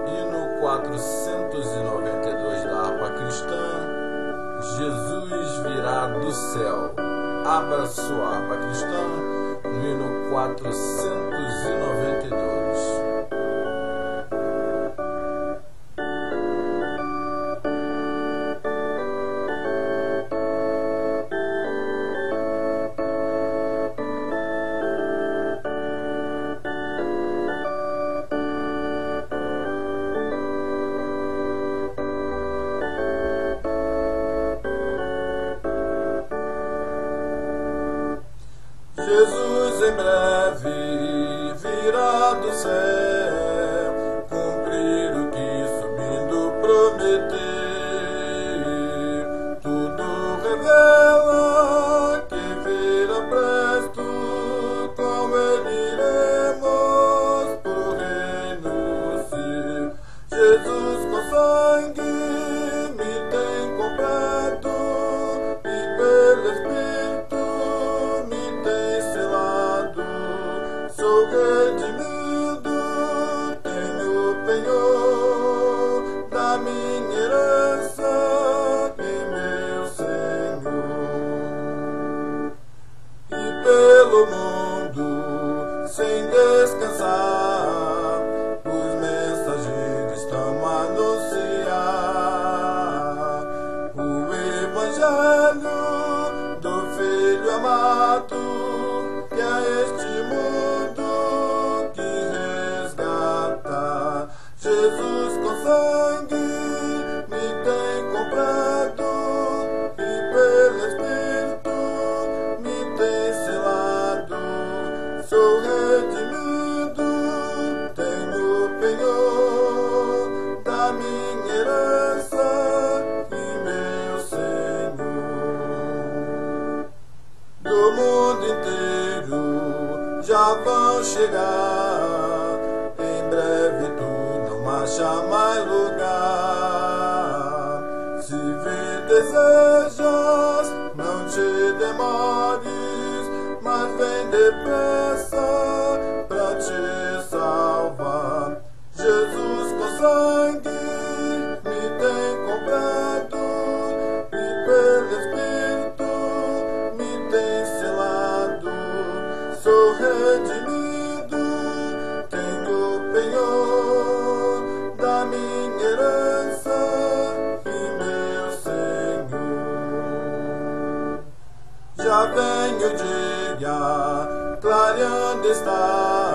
Hino 492 da harpa cristã. Jesus virá do céu. Abra sua harpa cristã no hino 492. Jesus em breve virá do céu, cumprir o que subindo prometeu. Tudo revela que virá presto, com ele iremos pro reino seu. Jesus com sangue me tem comprado e pelo Espírito sou redimido, tenho penhor da minha herança em meu Senhor. E pelo mundo, sem descansar, os mensageiros estão a anunciar o Evangelho do Filho amado, que a este mundo Jesus com sangue me tem comprado e pelo Espírito me tem selado. Sou redimido, tenho penhor da minha herança e meu Senhor. Do mundo inteiro já vão chegar, em breve acha mais lugar. Se vir desejas, não te demores, mas vem depressa pra te salvar. Jesus com sangue me tem comprado e pelo Espírito me tem selado. Sou redimido, tenho penhor da minha herança e meu Senhor. Já vem o dia, clareando está,